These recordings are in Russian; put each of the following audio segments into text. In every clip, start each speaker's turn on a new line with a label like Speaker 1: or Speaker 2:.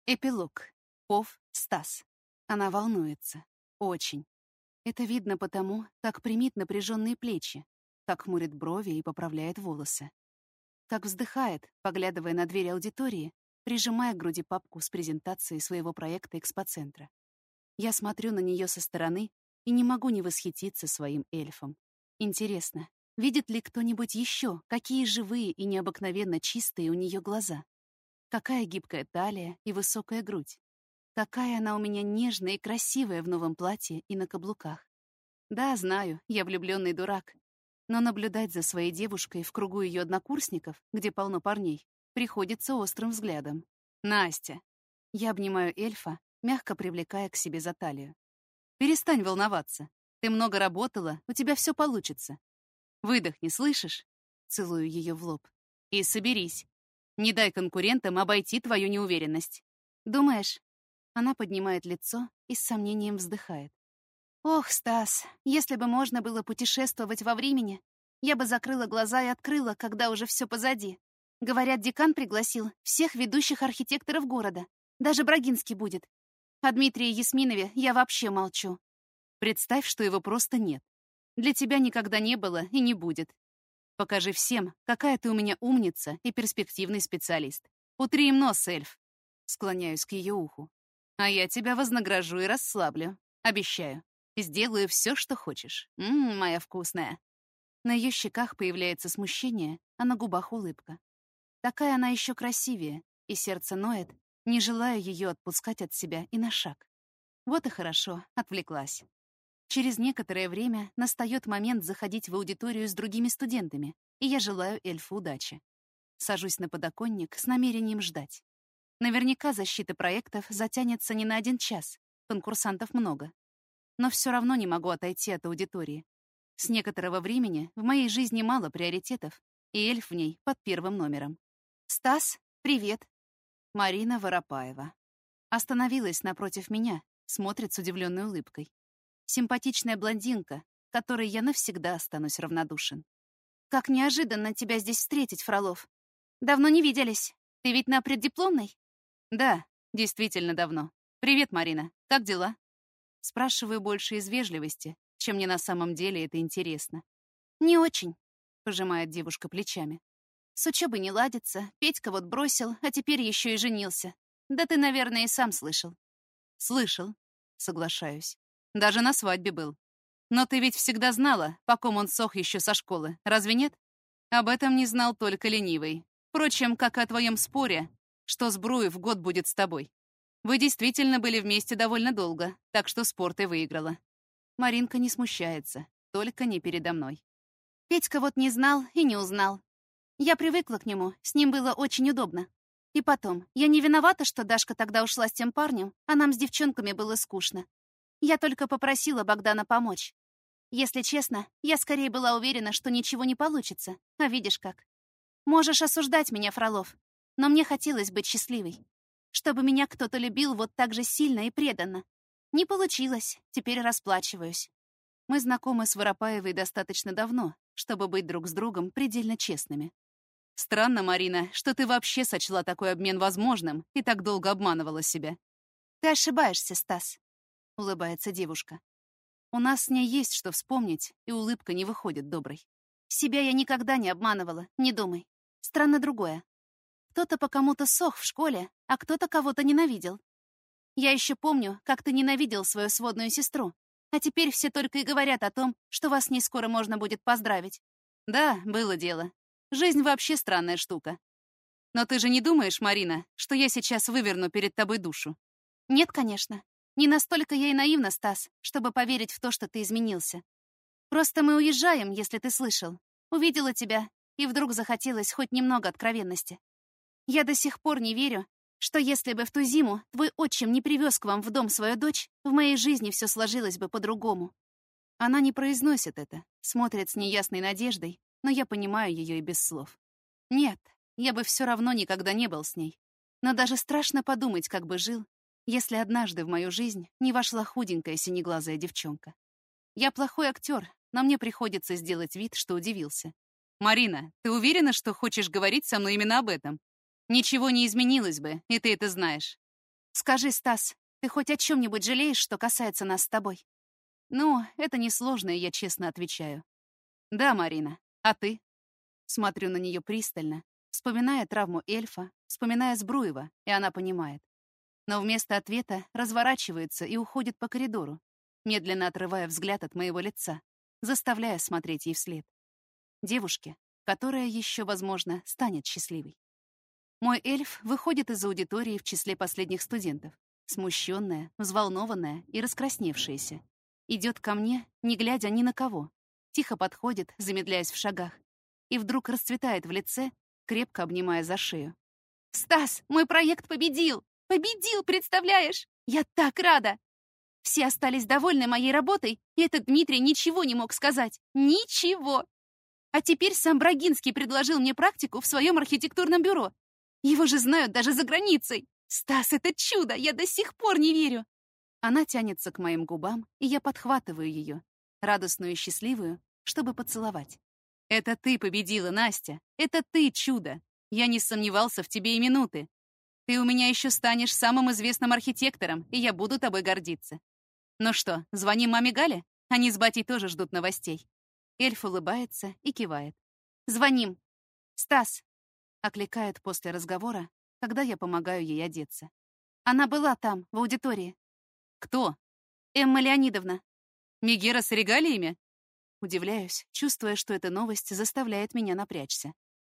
Speaker 1: Эпилог. Пов Стас. Она волнуется. Очень. Это видно потому, как примит напряженные плечи, как хмурит брови и поправляет волосы. Как вздыхает, поглядывая на дверь аудитории, прижимая к груди папку с презентацией своего проекта экспоцентра. Я смотрю на нее со стороны и не могу не восхититься своим эльфом. Интересно, видит ли кто-нибудь еще, какие живые и необыкновенно чистые у нее глаза? Какая гибкая талия и высокая грудь. Какая она у меня нежная и красивая в новом платье и на каблуках. Да, знаю, я влюбленный дурак. Но наблюдать за своей девушкой в кругу ее однокурсников, где полно парней, приходится острым взглядом. «Настя!» Я обнимаю эльфа, мягко привлекая к себе за талию. «Перестань волноваться. Ты много работала, у тебя все получится. Выдохни, слышишь?» Целую ее в лоб. «И соберись. Не дай конкурентам обойти твою неуверенность. Думаешь?» Она поднимает лицо и с сомнением вздыхает. «Ох, Стас, если бы можно было путешествовать во времени, я бы закрыла глаза и открыла, когда уже все позади. Говорят, декан пригласил всех ведущих архитекторов города. Даже Брагинский будет. О Дмитрии Ясминове я вообще молчу. Представь, что его просто нет. Для тебя никогда не было и не будет. Покажи всем, какая ты у меня умница и перспективный специалист. Утри им нос, эльф». Склоняюсь к ее уху. «А я тебя вознагражу и расслаблю. Обещаю. Сделаю все, что хочешь. Моя вкусная». На ее щеках появляется смущение, а на губах улыбка. Такая она еще красивее, и сердце ноет, не желая ее отпускать от себя и на шаг. Вот и хорошо, отвлеклась. Через некоторое время настает момент заходить в аудиторию с другими студентами, и я желаю эльфу удачи. Сажусь на подоконник с намерением ждать. Наверняка защита проектов затянется не на 1 час, конкурсантов много. Но все равно не могу отойти от аудитории. С некоторого времени в моей жизни мало приоритетов, и эльф в ней под первым номером. «Стас, привет!» Марина Воропаева. Остановилась напротив меня, смотрит с удивленной улыбкой. Симпатичная блондинка, которой я навсегда останусь равнодушен. «Как неожиданно тебя здесь встретить, Фролов. Давно не виделись. Ты ведь на преддипломной?» «Да, действительно давно. Привет, Марина. Как дела?» Спрашиваю больше из вежливости, чем мне на самом деле это интересно. «Не очень», — пожимает девушка плечами. «С учебой не ладится, Петька вот бросил, а теперь еще и женился. Да ты, наверное, и сам слышал». «Слышал», — соглашаюсь. «Даже на свадьбе был. Но ты ведь всегда знала, по ком он сох еще со школы, разве нет? Об этом не знал только ленивый. Впрочем, как и о твоем споре, что Сбруев год будет с тобой. Вы действительно были вместе довольно долго, так что спор ты выиграла». Маринка не смущается, только не передо мной. «Петька вот не знал и не узнал. Я привыкла к нему, с ним было очень удобно. И потом, я не виновата, что Дашка тогда ушла с тем парнем, а нам с девчонками было скучно. Я только попросила Богдана помочь. Если честно, я скорее была уверена, что ничего не получится, а видишь как. Можешь осуждать меня, Фролов, но мне хотелось быть счастливой. Чтобы меня кто-то любил вот так же сильно и преданно. Не получилось, теперь расплачиваюсь. Мы знакомы с Воропаевой достаточно давно, чтобы быть друг с другом предельно честными. Странно, Марина, что ты вообще сочла такой обмен возможным и так долго обманывала себя. «Ты ошибаешься, Стас», — улыбается девушка. У нас с ней есть что вспомнить, и улыбка не выходит доброй. Себя я никогда не обманывала, не думай. Странно другое. Кто-то по кому-то сох в школе, а кто-то кого-то ненавидел. Я еще помню, как ты ненавидел свою сводную сестру, а теперь все только и говорят о том, что вас с ней скоро можно будет поздравить. Да, было дело. Жизнь вообще странная штука. Но ты же не думаешь, Марина, что я сейчас выверну перед тобой душу? Нет, конечно. Не настолько я и наивна, Стас, чтобы поверить в то, что ты изменился. Просто мы уезжаем, если ты слышал. Увидела тебя, и вдруг захотелось хоть немного откровенности. Я до сих пор не верю, что если бы в ту зиму твой отчим не привез к вам в дом свою дочь, в моей жизни все сложилось бы по-другому. Она не произносит это, смотрит с неясной надеждой, но я понимаю ее и без слов. Нет, я бы все равно никогда не был с ней. Но даже страшно подумать, как бы жил, если однажды в мою жизнь не вошла худенькая синеглазая девчонка. Я плохой актер, но мне приходится сделать вид, что удивился. «Марина, ты уверена, что хочешь говорить со мной именно об этом? Ничего не изменилось бы, и ты это знаешь. Скажи, Стас, ты хоть о чем-нибудь жалеешь, что касается нас с тобой? Ну, это несложно, и я честно отвечаю. Да, Марина. А ты? Смотрю на нее пристально, вспоминая травму эльфа, вспоминая Збруева, и она понимает. Но вместо ответа разворачивается и уходит по коридору, медленно отрывая взгляд от моего лица, заставляя смотреть ей вслед. Девушке, которая еще, возможно, станет счастливой. Мой эльф выходит из аудитории в числе последних студентов, смущенная, взволнованная и раскрасневшаяся. Идет ко мне, не глядя ни на кого, тихо подходит, замедляясь в шагах, и вдруг расцветает в лице, крепко обнимая за шею. «Стас, мой проект победил! Победил, представляешь? Я так рада! Все остались довольны моей работой, и этот Дмитрий ничего не мог сказать. Ничего! А теперь сам Брагинский предложил мне практику в своем архитектурном бюро. Его же знают даже за границей. Стас, это чудо! Я до сих пор не верю!» Она тянется к моим губам, и я подхватываю ее, радостную и счастливую, чтобы поцеловать. «Это ты победила, Настя! Это ты чудо! Я не сомневался в тебе и минуты. Ты у меня еще станешь самым известным архитектором, и я буду тобой гордиться. Ну что, звоним маме Гале? Они с батей тоже ждут новостей». Эльф улыбается и кивает. «Звоним. Стас!» — окликает после разговора, когда я помогаю ей одеться. «Она была там, в аудитории». «Кто?» «Эмма Леонидовна». «Мегера с регалиями?» Удивляюсь, чувствуя, что эта новость заставляет меня напрячься.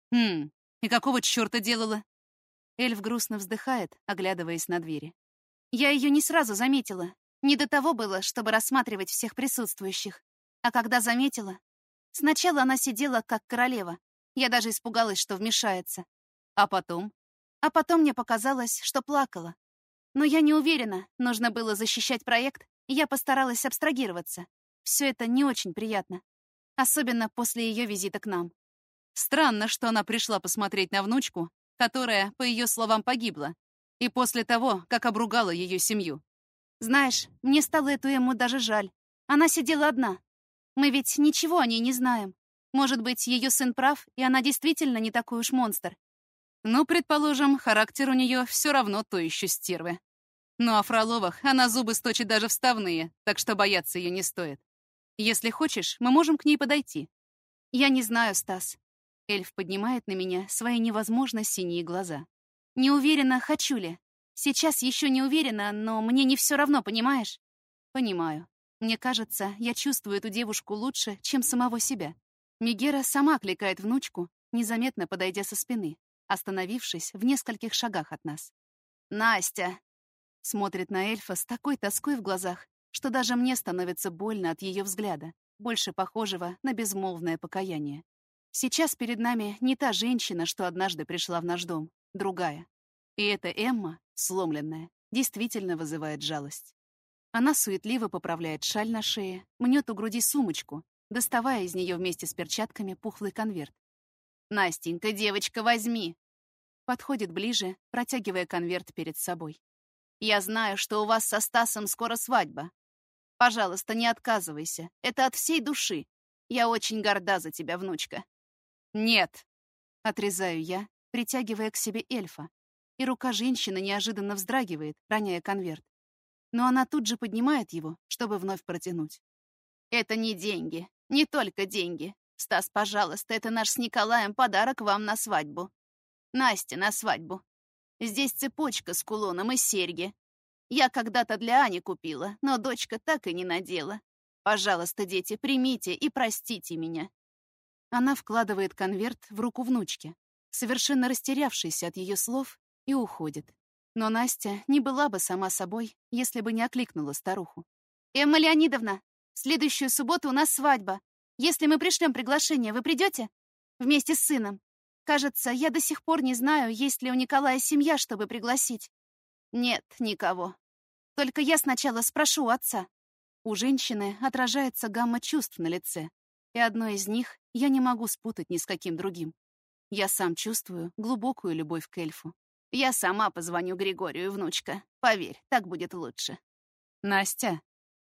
Speaker 1: И какого чёрта делала?» Эльф грустно вздыхает, оглядываясь на двери. «Я ее не сразу заметила. Не до того было, чтобы рассматривать всех присутствующих. А когда заметила... Сначала она сидела как королева. Я даже испугалась, что вмешается. А потом? А потом мне показалось, что плакала. Но я не уверена, нужно было защищать проект, и я постаралась абстрагироваться. Все это не очень приятно. Особенно после ее визита к нам. Странно, что она пришла посмотреть на внучку, которая, по ее словам, погибла, и после того, как обругала ее семью. Знаешь, мне стало эту Эмму даже жаль. Она сидела одна. Мы ведь ничего о ней не знаем. Может быть, ее сын прав, и она действительно не такой уж монстр. Ну, предположим, характер у нее все равно то еще стервы. Ну, а Фроловых она зубы сточит даже вставные, так что бояться ее не стоит. Если хочешь, мы можем к ней подойти. Я не знаю, Стас. Эльф поднимает на меня свои невозможно синие глаза. Не уверена, хочу ли. Сейчас еще не уверена, но мне не все равно, понимаешь? Понимаю. Мне кажется, я чувствую эту девушку лучше, чем самого себя. Мегера сама кликает внучку, незаметно подойдя со спины, остановившись в нескольких шагах от нас. «Настя!» Смотрит на эльфа с такой тоской в глазах, что даже мне становится больно от ее взгляда, больше похожего на безмолвное покаяние. Сейчас перед нами не та женщина, что однажды пришла в наш дом, другая. И эта Эмма, сломленная, действительно вызывает жалость. Она суетливо поправляет шаль на шее, мнет у груди сумочку, доставая из нее вместе с перчатками пухлый конверт. «Настенька, девочка, возьми!» Подходит ближе, протягивая конверт перед собой. «Я знаю, что у вас со Стасом скоро свадьба. Пожалуйста, не отказывайся. Это от всей души. Я очень горда за тебя, внучка». «Нет!» — отрезаю я, притягивая к себе эльфа, и рука женщины неожиданно вздрагивает, роняя конверт. Но она тут же поднимает его, чтобы вновь протянуть. «Это не деньги, не только деньги. Стас, пожалуйста, это наш с Николаем подарок вам на свадьбу. Насте на свадьбу. Здесь цепочка с кулоном и серьги. Я когда-то для Ани купила, но дочка так и не надела. Пожалуйста, дети, примите и простите меня». Она вкладывает конверт в руку внучки, совершенно растерявшейся от ее слов, и уходит. Но Настя не была бы сама собой, если бы не окликнула старуху. «Эмма Леонидовна, в следующую субботу у нас свадьба. Если мы пришлем приглашение, вы придете? Вместе с сыном. Кажется, я до сих пор не знаю, есть ли у Николая семья, чтобы пригласить». «Нет, никого. Только я сначала спрошу у отца». У женщины отражается гамма чувств на лице, и одно из них я не могу спутать ни с каким другим. Я сам чувствую глубокую любовь к эльфу. «Я сама позвоню Григорию, внучка. Поверь, так будет лучше». «Настя?»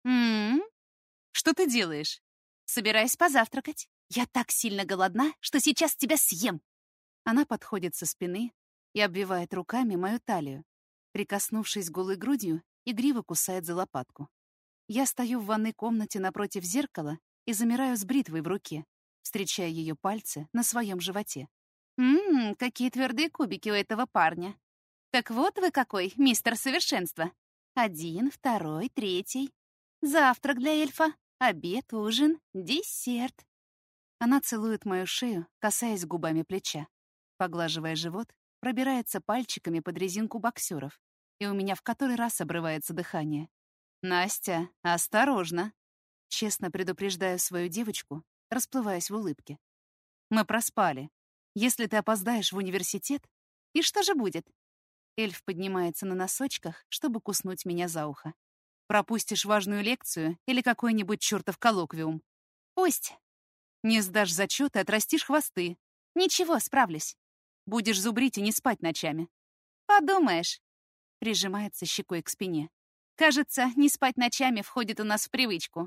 Speaker 1: «Что ты делаешь?» «Собираюсь позавтракать. Я так сильно голодна, что сейчас тебя съем». Она подходит со спины и обвивает руками мою талию. Прикоснувшись голой грудью, игриво кусает за лопатку. Я стою в ванной комнате напротив зеркала и замираю с бритвой в руке, встречая ее пальцы на своем животе. Какие твердые кубики у этого парня. Так вот вы какой, мистер Совершенство. 1, 2, 3. Завтрак для эльфа, обед, ужин, десерт. Она целует мою шею, касаясь губами плеча. Поглаживая живот, пробирается пальчиками под резинку боксеров, и у меня в который раз обрывается дыхание. «Настя, осторожно!» Честно предупреждаю свою девочку, расплываясь в улыбке. «Мы проспали. Если ты опоздаешь в университет, и что же будет?» Эльф поднимается на носочках, чтобы куснуть меня за ухо. «Пропустишь важную лекцию или какой-нибудь чертов коллоквиум?» «Пусть. Не сдашь зачет и отрастишь хвосты. Ничего, справлюсь. Будешь зубрить и не спать ночами». «Подумаешь», — прижимается щекой к спине. «Кажется, не спать ночами входит у нас в привычку.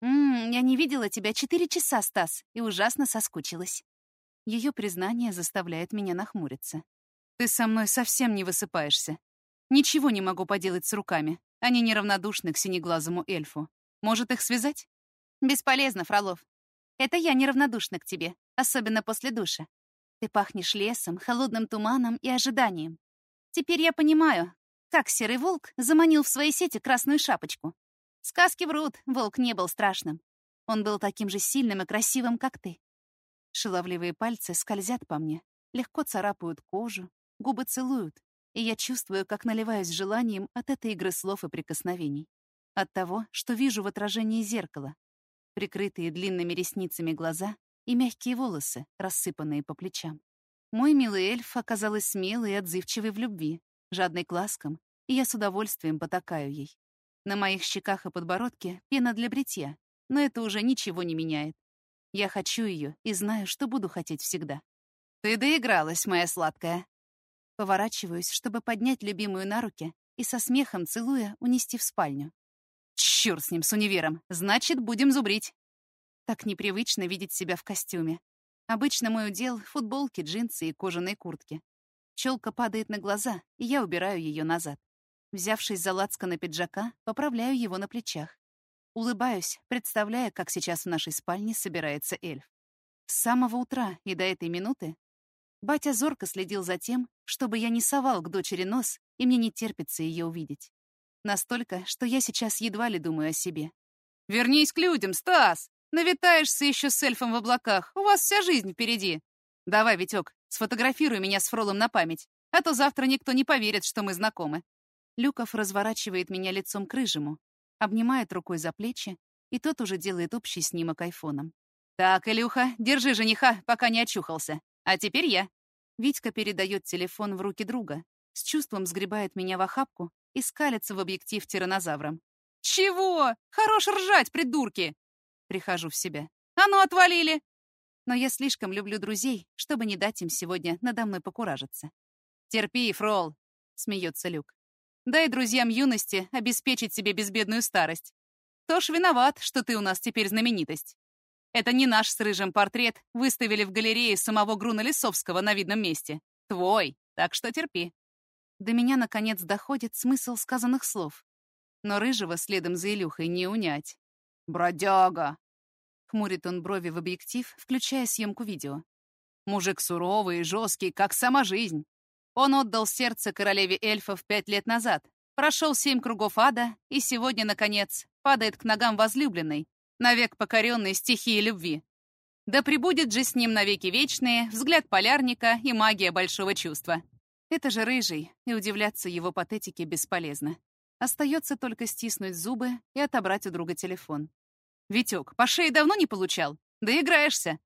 Speaker 1: Я не видела тебя 4 часа, Стас, и ужасно соскучилась». Ее признание заставляет меня нахмуриться. «Ты со мной совсем не высыпаешься. Ничего не могу поделать с руками. Они неравнодушны к синеглазому эльфу. Может, их связать?» «Бесполезно, Фролов. Это я неравнодушна к тебе, особенно после душа. Ты пахнешь лесом, холодным туманом и ожиданием. Теперь я понимаю, как серый волк заманил в свои сети красную шапочку. Сказки врут, волк не был страшным. Он был таким же сильным и красивым, как ты». Шаловливые пальцы скользят по мне, легко царапают кожу, губы целуют, и я чувствую, как наливаюсь желанием от этой игры слов и прикосновений. От того, что вижу в отражении зеркала. Прикрытые длинными ресницами глаза и мягкие волосы, рассыпанные по плечам. Мой милый эльф оказалась смелой и отзывчивой в любви, жадной к ласкам, и я с удовольствием потакаю ей. На моих щеках и подбородке пена для бритья, но это уже ничего не меняет. Я хочу ее и знаю, что буду хотеть всегда. «Ты доигралась, моя сладкая». Поворачиваюсь, чтобы поднять любимую на руки и со смехом целуя унести в спальню. «Чёрт с ним, с универом! Значит, будем зубрить!» Так непривычно видеть себя в костюме. Обычно мой удел — футболки, джинсы и кожаные куртки. Челка падает на глаза, и я убираю ее назад. Взявшись за лацканы пиджака, поправляю его на плечах. Улыбаюсь, представляя, как сейчас в нашей спальне собирается эльф. С самого утра и до этой минуты батя зорко следил за тем, чтобы я не совал к дочери нос, и мне не терпится ее увидеть. Настолько, что я сейчас едва ли думаю о себе. «Вернись к людям, Стас! Навитаешься еще с эльфом в облаках. У вас вся жизнь впереди. Давай, Витек, сфотографируй меня с Фролом на память, а то завтра никто не поверит, что мы знакомы». Люков разворачивает меня лицом к рыжему, обнимает рукой за плечи, и тот уже делает общий снимок айфоном. «Так, Илюха, держи жениха, пока не очухался. А теперь я». Витька передает телефон в руки друга, с чувством сгребает меня в охапку и скалится в объектив тираннозавром. «Чего? Хорош ржать, придурки!» Прихожу в себя. «А ну, отвалили!» Но я слишком люблю друзей, чтобы не дать им сегодня надо мной покуражиться. «Терпи, Фрол!» — смеется Люк. «Дай друзьям юности обеспечить себе безбедную старость. Кто ж виноват, что ты у нас теперь знаменитость? Это не наш с Рыжим портрет выставили в галерее самого Груна Лисовского на видном месте. Твой, так что терпи». До меня, наконец, доходит смысл сказанных слов. Но Рыжего следом за Илюхой не унять. «Бродяга!» — хмурит он брови в объектив, включая съемку видео. «Мужик суровый и жесткий, как сама жизнь. Он отдал сердце королеве эльфов 5 лет назад, прошел 7 кругов ада и сегодня, наконец, падает к ногам возлюбленной, навек покоренной стихией любви. Да пребудет же с ним навеки вечные взгляд полярника и магия большого чувства». Это же Рыжий, и удивляться его патетике бесполезно. Остается только стиснуть зубы и отобрать у друга телефон. «Витек, по шее давно не получал? Доиграешься?»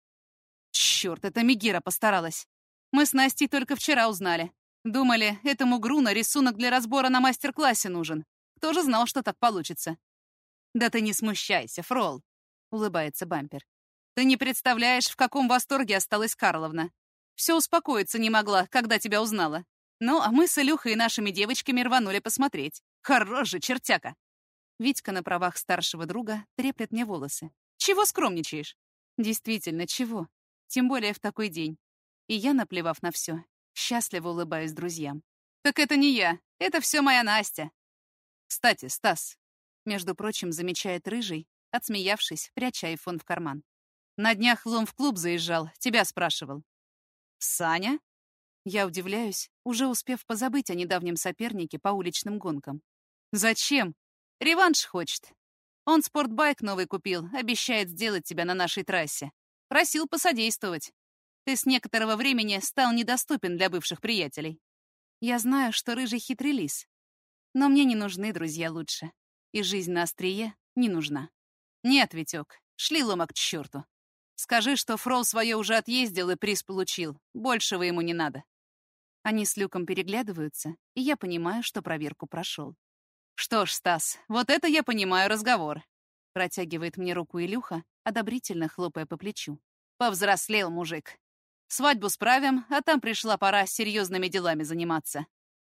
Speaker 1: «Чёрт, это Мегера постаралась. Мы с Настей только вчера узнали. Думали, этому Груна рисунок для разбора на мастер-классе нужен. Кто же знал, что так получится?» «Да ты не смущайся, Фрол», — улыбается Бампер. «Ты не представляешь, в каком восторге осталась Карловна. Все успокоиться не могла, когда тебя узнала. Ну, а мы с Илюхой и нашими девочками рванули посмотреть. Хорош же, чертяка!» Витька на правах старшего друга треплет мне волосы. «Чего скромничаешь?» «Действительно, чего? Тем более в такой день». И я, наплевав на все, счастливо улыбаюсь друзьям. «Так это не я, Это все моя Настя. Кстати, Стас, между прочим, замечает Рыжий, отсмеявшись, пряча айфон в карман. На днях Лом в клуб заезжал, тебя спрашивал. Саня? Я удивляюсь, уже успев позабыть о недавнем сопернике по уличным гонкам. Зачем? Реванш хочет. Он спортбайк новый купил, обещает сделать тебя на нашей трассе. Просил посодействовать. Ты с некоторого времени стал недоступен для бывших приятелей. Я знаю, что Рыжий хитрый лис. Но мне не нужны друзья лучше. И жизнь на острие не нужна. Нет, Витёк, шли Лома к чёрту. Скажи, что Фрол свое уже отъездил и приз получил. Большего ему не надо. Они с Люком переглядываются, и я понимаю, что проверку прошел. Что ж, Стас, вот это я понимаю разговор. Протягивает мне руку Илюха, одобрительно хлопая по плечу. Повзрослел мужик. Свадьбу справим, а там пришла пора серьезными делами заниматься.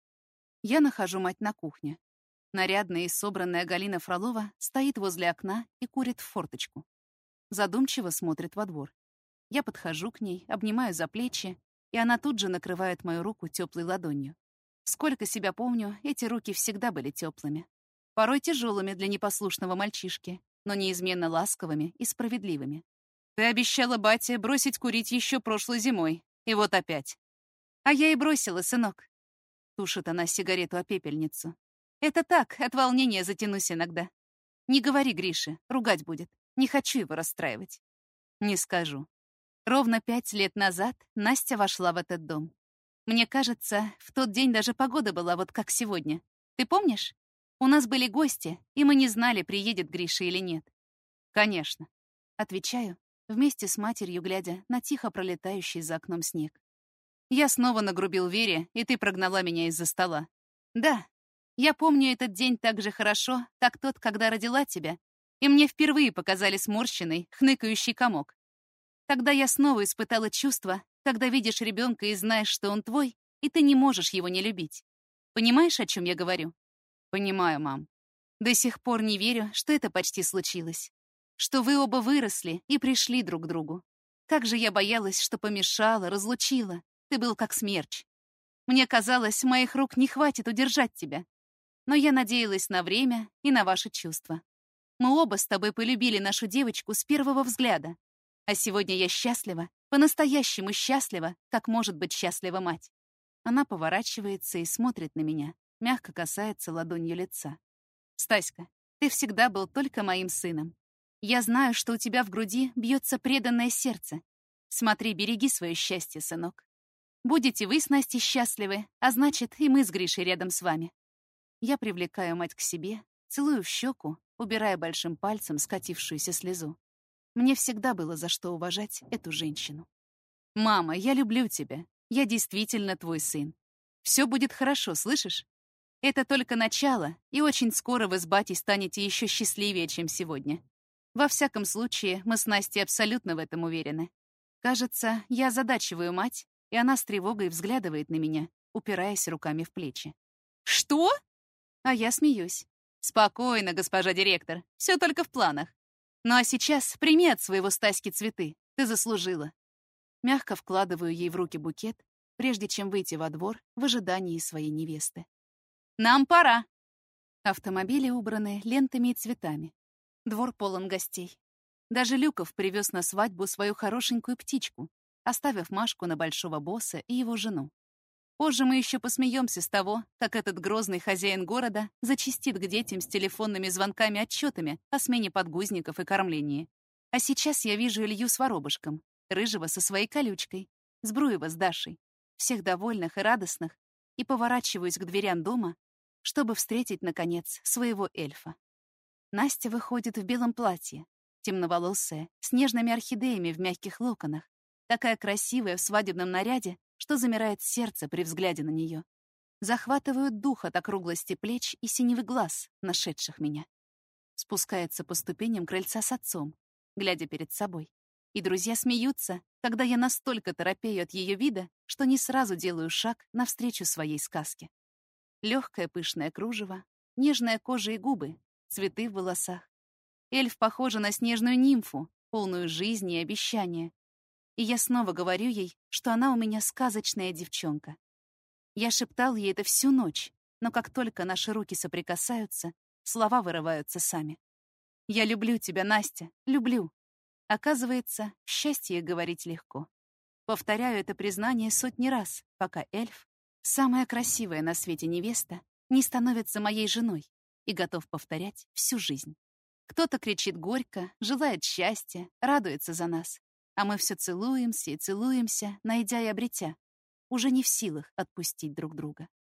Speaker 1: Я нахожу мать на кухне. Нарядная и собранная Галина Фролова стоит возле окна и курит в форточку. Задумчиво смотрит во двор. Я подхожу к ней, обнимаю за плечи, и она тут же накрывает мою руку теплой ладонью. Сколько себя помню, эти руки всегда были теплыми. Порой тяжелыми для непослушного мальчишки, но неизменно ласковыми и справедливыми. Ты обещала бате бросить курить еще прошлой зимой, и вот опять. А я и бросила, сынок. Тушит она сигарету о пепельницу. Это так, от волнения затянусь иногда. Не говори Грише, ругать будет. Не хочу его расстраивать. Не скажу. Ровно 5 лет назад Настя вошла в этот дом. Мне кажется, в тот день даже погода была вот как сегодня. Ты помнишь? У нас были гости, и мы не знали, приедет Гриша или нет. Конечно. Отвечаю, вместе с матерью глядя на тихо пролетающий за окном снег. Я снова нагрубил Вере, и ты прогнала меня из-за стола. Да, я помню этот день так же хорошо, как тот, когда родила тебя, и мне впервые показали сморщенный, хныкающий комок. Тогда я снова испытала чувство, когда видишь ребенка и знаешь, что он твой, и ты не можешь его не любить. Понимаешь, о чем я говорю? Понимаю, мам. До сих пор не верю, что это почти случилось. Что вы оба выросли и пришли друг к другу. Как же я боялась, что помешала, разлучила. Ты был как смерч. Мне казалось, моих рук не хватит удержать тебя. Но я надеялась на время и на ваши чувства. Мы оба с тобой полюбили нашу девочку с первого взгляда. А сегодня я счастлива, по-настоящему счастлива, как может быть счастлива мать. Она поворачивается и смотрит на меня, мягко касается ладонью лица. Стаська, ты всегда был только моим сыном. Я знаю, что у тебя в груди бьется преданное сердце. Смотри, береги свое счастье, сынок. Будете вы с Настей счастливы, а значит, и мы с Гришей рядом с вами. Я привлекаю мать к себе, целую в щеку, убирая большим пальцем скатившуюся слезу. Мне всегда было за что уважать эту женщину. «Мама, я люблю тебя. Я действительно твой сын. Все будет хорошо, слышишь? Это только начало, и очень скоро вы с батей станете еще счастливее, чем сегодня. Во всяком случае, мы с Настей абсолютно в этом уверены. Кажется, я озадачиваю мать, и она с тревогой взглядывает на меня, упираясь руками в плечи. «Что?» А я смеюсь. «Спокойно, госпожа директор. Все только в планах. Ну а сейчас прими от своего Стаськи цветы. Ты заслужила». Мягко вкладываю ей в руки букет, прежде чем выйти во двор в ожидании своей невесты. «Нам пора!» Автомобили убраны лентами и цветами. Двор полон гостей. Даже Люков привез на свадьбу свою хорошенькую птичку, оставив Машку на большого босса и его жену. Позже мы еще посмеемся с того, как этот грозный хозяин города зачастит к детям с телефонными звонками-отчетами о смене подгузников и кормлении. А сейчас я вижу Илью с воробушком, Рыжего со своей колючкой, Збруева с Дашей, всех довольных и радостных, и поворачиваюсь к дверям дома, чтобы встретить, наконец, своего эльфа. Настя выходит в белом платье, темноволосая, с нежными орхидеями в мягких локонах, такая красивая в свадебном наряде, что замирает сердце при взгляде на нее. Захватывают дух от округлости плеч и синевый глаз, нашедших меня. Спускается по ступеням крыльца с отцом, глядя перед собой. И друзья смеются, когда я настолько торопею от ее вида, что не сразу делаю шаг навстречу своей сказке. Легкое пышное кружево, нежная кожа и губы, цветы в волосах. Эльф похожа на снежную нимфу, полную жизни и обещания. И я снова говорю ей, что она у меня сказочная девчонка. Я шептал ей это всю ночь, Но как только наши руки соприкасаются, слова вырываются сами. «Я люблю тебя, Настя, люблю». Оказывается, счастье говорить легко. Повторяю это признание сотни раз, пока эльф, самая красивая на свете невеста, не становится моей женой и готов повторять всю жизнь. Кто-то кричит горько, желает счастья, радуется за нас, а мы все целуемся и целуемся, найдя и обретя, уже не в силах отпустить друг друга.